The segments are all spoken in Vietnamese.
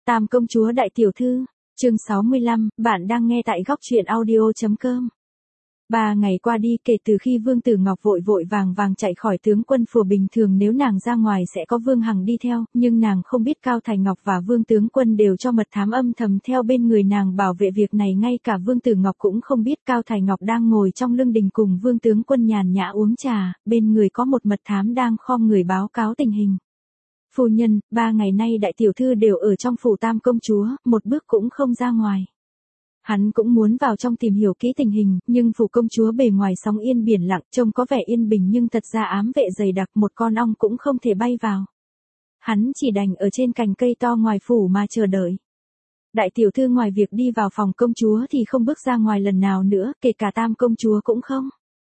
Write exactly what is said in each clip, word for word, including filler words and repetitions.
Tam công chúa đại tiểu thư, chương sáu mươi lăm, bạn đang nghe tại góc truyện audio.com. Ba ngày qua đi kể từ khi Vương Tử Ngọc vội vội vàng vàng chạy khỏi tướng quân phủ, bình thường nếu nàng ra ngoài sẽ có Vương Hằng đi theo, nhưng nàng không biết Cao Thành Ngọc và Vương tướng quân đều cho mật thám âm thầm theo bên người nàng bảo vệ việc này. Ngay cả Vương Tử Ngọc cũng không biết Cao Thành Ngọc đang ngồi trong lương đình cùng Vương tướng quân nhàn nhã uống trà, bên người có một mật thám đang khom người báo cáo tình hình. Phu nhân, ba ngày nay đại tiểu thư đều ở trong phủ Tam công chúa, một bước cũng không ra ngoài. Hắn cũng muốn vào trong tìm hiểu kỹ tình hình, nhưng phủ công chúa bề ngoài sóng yên biển lặng, trông có vẻ yên bình nhưng thật ra ám vệ dày đặc, một con ong cũng không thể bay vào. Hắn chỉ đành ở trên cành cây to ngoài phủ mà chờ đợi. Đại tiểu thư ngoài việc đi vào phòng công chúa thì không bước ra ngoài lần nào nữa, kể cả Tam công chúa cũng không.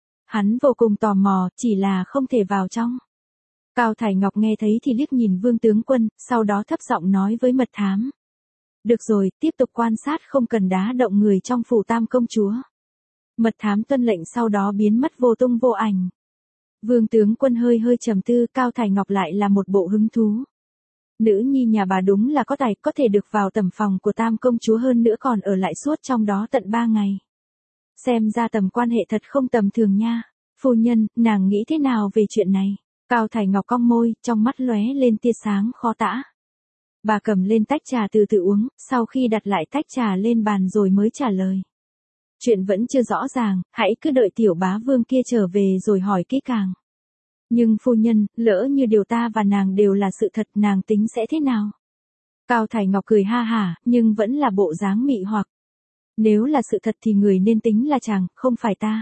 Hắn vô cùng tò mò, chỉ là không thể vào trong. Cao Thành Ngọc nghe thấy thì liếc nhìn Vương tướng quân, sau đó thấp giọng nói với mật thám. Được rồi, tiếp tục quan sát, không cần đá động người trong phủ Tam công chúa. Mật thám tuân lệnh sau đó biến mất vô tung vô ảnh. Vương tướng quân hơi hơi trầm tư, Cao Thành Ngọc lại là một bộ hứng thú. Nữ nhi nhà bà đúng là có tài, có thể được vào tầm phòng của Tam công chúa, hơn nữa còn ở lại suốt trong đó tận ba ngày. Xem ra tầm quan hệ thật không tầm thường nha. Phu nhân, nàng nghĩ thế nào về chuyện này? Cao Thành Ngọc cong môi, trong mắt lóe lên tia sáng khó tả. Bà cầm lên tách trà từ từ uống, sau khi đặt lại tách trà lên bàn rồi mới trả lời. Chuyện vẫn chưa rõ ràng, hãy cứ đợi tiểu bá vương kia trở về rồi hỏi kỹ càng. Nhưng phu nhân, lỡ như điều ta và nàng đều là sự thật, nàng tính sẽ thế nào? Cao Thành Ngọc cười ha hả, nhưng vẫn là bộ dáng mị hoặc. Nếu là sự thật thì người nên tính là chàng, không phải ta.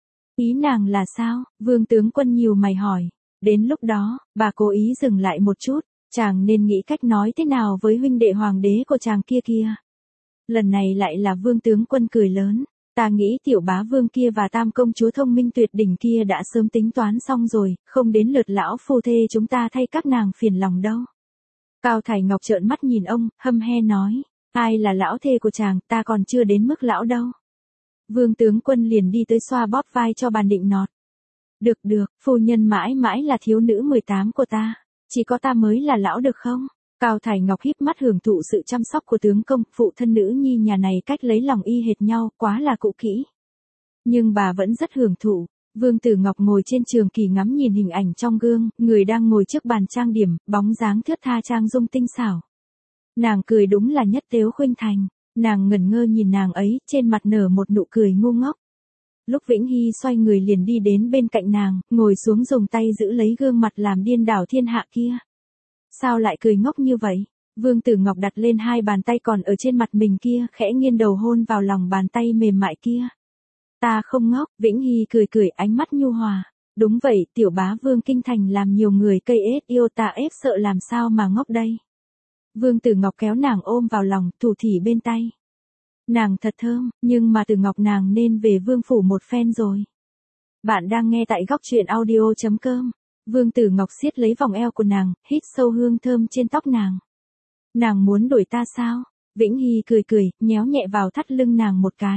Ý nàng là sao? Vương tướng quân nhíu mày hỏi. Đến lúc đó, bà cố ý dừng lại một chút, chàng nên nghĩ cách nói thế nào với huynh đệ hoàng đế của chàng kia kia. Lần này lại là Vương tướng quân cười lớn, ta nghĩ tiểu bá vương kia và Tam công chúa thông minh tuyệt đỉnh kia đã sớm tính toán xong rồi, không đến lượt lão phu thê chúng ta thay các nàng phiền lòng đâu. Cao Thành Ngọc trợn mắt nhìn ông, hâm he nói, ai là lão thê của chàng, ta còn chưa đến mức lão đâu. Vương tướng quân liền đi tới xoa bóp vai cho bà nịnh nọt. Được được, phu nhân mãi mãi là thiếu nữ mười tám của ta, chỉ có ta mới là lão được không? Cao Thành Ngọc híp mắt hưởng thụ sự chăm sóc của tướng công, phụ thân nữ nhi nhà này cách lấy lòng y hệt nhau, quá là cũ kỹ. Nhưng bà vẫn rất hưởng thụ. Vương Tử Ngọc ngồi trên trường kỳ ngắm nhìn hình ảnh trong gương, người đang ngồi trước bàn trang điểm, bóng dáng thướt tha trang dung tinh xảo. Nàng cười đúng là nhất tếu khuynh thành, nàng ngẩn ngơ nhìn nàng ấy, trên mặt nở một nụ cười ngu ngốc. Lúc Vĩnh Hy xoay người liền đi đến bên cạnh nàng, ngồi xuống dùng tay giữ lấy gương mặt làm điên đảo thiên hạ kia. Sao lại cười ngốc như vậy? Vương Tử Ngọc đặt lên hai bàn tay còn ở trên mặt mình kia, khẽ nghiêng đầu hôn vào lòng bàn tay mềm mại kia. Ta không ngốc, Vĩnh Hy cười cười, ánh mắt nhu hòa. Đúng vậy, tiểu bá vương kinh thành làm nhiều người cây ết yêu ta ép sợ, làm sao mà ngốc đây? Vương Tử Ngọc kéo nàng ôm vào lòng, thủ thỉ bên tay. Nàng thật thơm, nhưng mà Tử Ngọc nàng nên về vương phủ một phen rồi. Bạn đang nghe tại góc truyện audio.com. Vương Tử Ngọc siết lấy vòng eo của nàng, hít sâu hương thơm trên tóc nàng. Nàng muốn đuổi ta sao? Vĩnh Hy cười cười, nhéo nhẹ vào thắt lưng nàng một cái.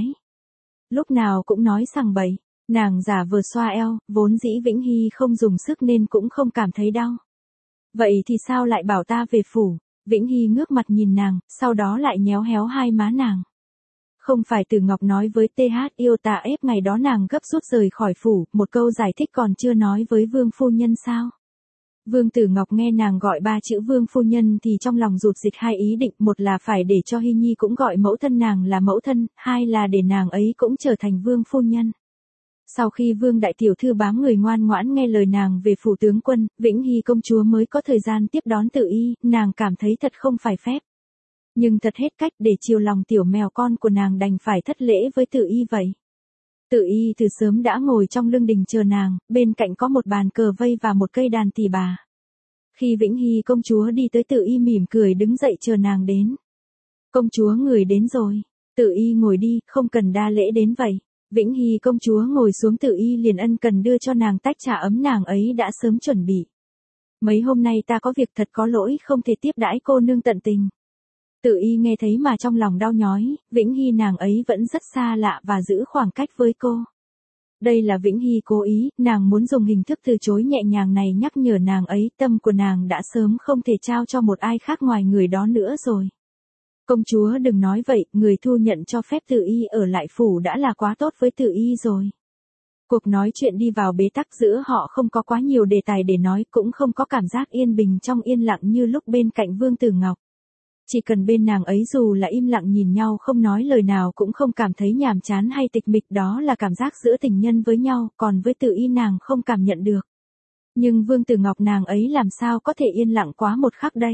Lúc nào cũng nói sằng bậy, nàng giả vờ xoa eo, vốn dĩ Vĩnh Hy không dùng sức nên cũng không cảm thấy đau. Vậy thì sao lại bảo ta về phủ? Vĩnh Hy ngước mặt nhìn nàng, sau đó lại nhéo héo hai má nàng. Không phải Tử Ngọc nói với tê hát yêu ta ép ngày đó nàng gấp rút rời khỏi phủ, một câu giải thích còn chưa nói với vương phu nhân sao? Vương Tử Ngọc nghe nàng gọi ba chữ vương phu nhân thì trong lòng rụt dịch hai ý định, một là phải để cho Hy Nhi cũng gọi mẫu thân nàng là mẫu thân, hai là để nàng ấy cũng trở thành vương phu nhân. Sau khi vương đại tiểu thư bám người ngoan ngoãn nghe lời nàng về phủ tướng quân, Vĩnh Hy công chúa mới có thời gian tiếp đón Tử Y, nàng cảm thấy thật không phải phép. Nhưng thật hết cách, để chiều lòng tiểu mèo con của nàng đành phải thất lễ với Tử Y vậy. Tử Y từ sớm đã ngồi trong lương đình chờ nàng, bên cạnh có một bàn cờ vây và một cây đàn tỳ bà. Khi Vĩnh Hy công chúa đi tới, Tử Y mỉm cười đứng dậy chờ nàng đến. Công chúa người đến rồi. Tử Y ngồi đi, không cần đa lễ đến vậy. Vĩnh Hy công chúa ngồi xuống, Tử Y liền ân cần đưa cho nàng tách trà ấm nàng ấy đã sớm chuẩn bị. Mấy hôm nay ta có việc thật có lỗi không thể tiếp đãi cô nương tận tình. Tử Y nghe thấy mà trong lòng đau nhói, Vĩnh Hy nàng ấy vẫn rất xa lạ và giữ khoảng cách với cô. Đây là Vĩnh Hy cố ý, nàng muốn dùng hình thức từ chối nhẹ nhàng này nhắc nhở nàng ấy tâm của nàng đã sớm không thể trao cho một ai khác ngoài người đó nữa rồi. Công chúa đừng nói vậy, người thu nhận cho phép Tử Y ở lại phủ đã là quá tốt với Tử Y rồi. Cuộc nói chuyện đi vào bế tắc, giữa họ không có quá nhiều đề tài để nói, cũng không có cảm giác yên bình trong yên lặng như lúc bên cạnh Vương Tử Ngọc. Chỉ cần bên nàng ấy dù là im lặng nhìn nhau không nói lời nào cũng không cảm thấy nhàm chán hay tịch mịch, đó là cảm giác giữa tình nhân với nhau, còn với Tử Y nàng không cảm nhận được. Nhưng Vương Tử Ngọc nàng ấy làm sao có thể yên lặng quá một khắc đây.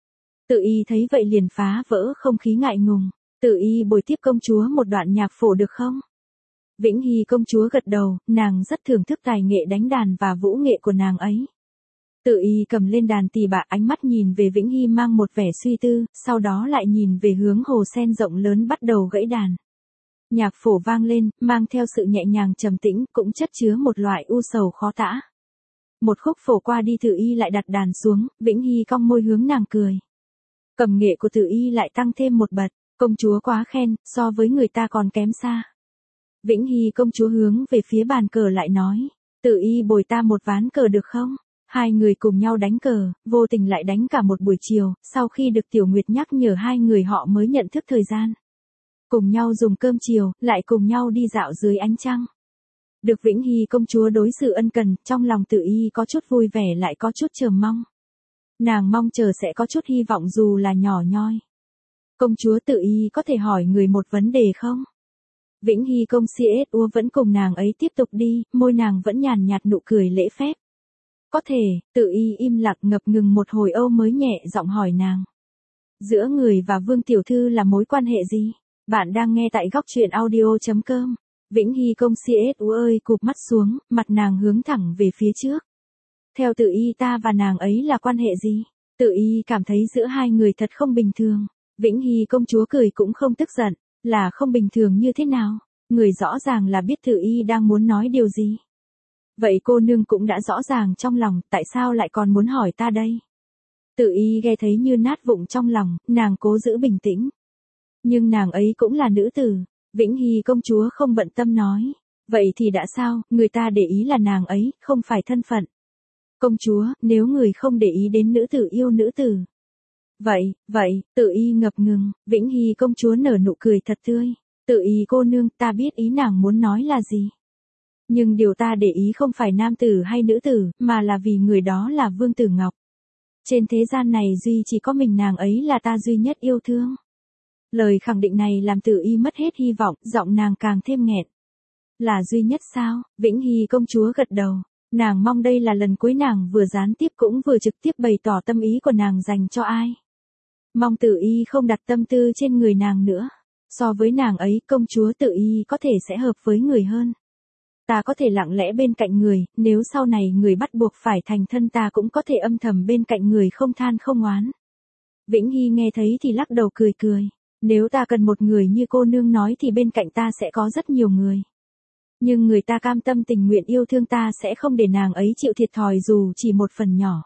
Tử Y thấy vậy liền phá vỡ không khí ngại ngùng. Tử Y bồi tiếp công chúa một đoạn nhạc phổ được không? Vĩnh Hy công chúa gật đầu, nàng rất thưởng thức tài nghệ đánh đàn và vũ nghệ của nàng ấy. Tử Y cầm lên đàn tỳ bà, ánh mắt nhìn về Vĩnh Hy mang một vẻ suy tư, sau đó lại nhìn về hướng hồ sen rộng lớn bắt đầu gãy đàn. Nhạc phổ vang lên, mang theo sự nhẹ nhàng trầm tĩnh, cũng chất chứa một loại u sầu khó tả. Một khúc phổ qua đi, Tử Y lại đặt đàn xuống, Vĩnh Hy cong môi hướng nàng cười. Cầm nghệ của Tử Y lại tăng thêm một bậc, công chúa quá khen, so với người ta còn kém xa. Vĩnh Hy công chúa hướng về phía bàn cờ lại nói, Tử Y bồi ta một ván cờ được không? Hai người cùng nhau đánh cờ, vô tình lại đánh cả một buổi chiều, sau khi được Tiểu Nguyệt nhắc nhở hai người họ mới nhận thức thời gian. Cùng nhau dùng cơm chiều, lại cùng nhau đi dạo dưới ánh trăng. Được Vĩnh Hy công chúa đối xử ân cần, trong lòng Tử Y có chút vui vẻ lại có chút chờ mong. Nàng mong chờ sẽ có chút hy vọng dù là nhỏ nhoi. Công chúa Tử Y có thể hỏi người một vấn đề không? Vĩnh Hy công chúa vẫn cùng nàng ấy tiếp tục đi, môi nàng vẫn nhàn nhạt nụ cười lễ phép. Có thể, Tử Y im lặng ngập ngừng một hồi âu mới nhẹ giọng hỏi nàng. Giữa người và Vương tiểu thư là mối quan hệ gì? Bạn đang nghe tại góc truyện audio chấm com. Vĩnh Hy công chúa ơi cụp mắt xuống, mặt nàng hướng thẳng về phía trước. Theo Tử Y ta và nàng ấy là quan hệ gì? Tử Y cảm thấy giữa hai người thật không bình thường. Vĩnh Hy công chúa cười cũng không tức giận, là không bình thường như thế nào? Người rõ ràng là biết Tử Y đang muốn nói điều gì. Vậy cô nương cũng đã rõ ràng trong lòng, tại sao lại còn muốn hỏi ta đây? Tử Y nghe thấy như nát vụn trong lòng, nàng cố giữ bình tĩnh. Nhưng nàng ấy cũng là nữ tử. Vĩnh Hy công chúa không bận tâm nói. Vậy thì đã sao, người ta để ý là nàng ấy, không phải thân phận. Công chúa, nếu người không để ý đến nữ tử yêu nữ tử. Vậy, vậy, Tử Y ngập ngừng, Vĩnh Hy công chúa nở nụ cười thật tươi. Tử Y cô nương, ta biết ý nàng muốn nói là gì. Nhưng điều ta để ý không phải nam tử hay nữ tử, mà là vì người đó là Vương Tử Ngọc. Trên thế gian này duy chỉ có mình nàng ấy là ta duy nhất yêu thương. Lời khẳng định này làm Tử Y mất hết hy vọng, giọng nàng càng thêm nghẹn. Là duy nhất sao? Vĩnh Hy công chúa gật đầu. Nàng mong đây là lần cuối nàng vừa gián tiếp cũng vừa trực tiếp bày tỏ tâm ý của nàng dành cho ai. Mong Tử Y không đặt tâm tư trên người nàng nữa. So với nàng ấy, công chúa Tử Y có thể sẽ hợp với người hơn. Ta có thể lặng lẽ bên cạnh người, nếu sau này người bắt buộc phải thành thân ta cũng có thể âm thầm bên cạnh người không than không oán. Vĩnh Hy nghe thấy thì lắc đầu cười cười. Nếu ta cần một người như cô nương nói thì bên cạnh ta sẽ có rất nhiều người. Nhưng người ta cam tâm tình nguyện yêu thương ta sẽ không để nàng ấy chịu thiệt thòi dù chỉ một phần nhỏ.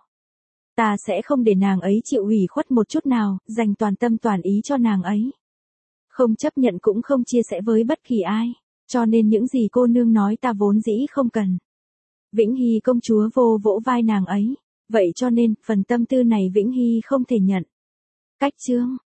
Ta sẽ không để nàng ấy chịu ủy khuất một chút nào, dành toàn tâm toàn ý cho nàng ấy. Không chấp nhận cũng không chia sẻ với bất kỳ ai. Cho nên những gì cô nương nói ta vốn dĩ không cần. Vĩnh Hy công chúa vô vỗ vai nàng ấy. Vậy cho nên, phần tâm tư này Vĩnh Hy không thể nhận. Cách chương.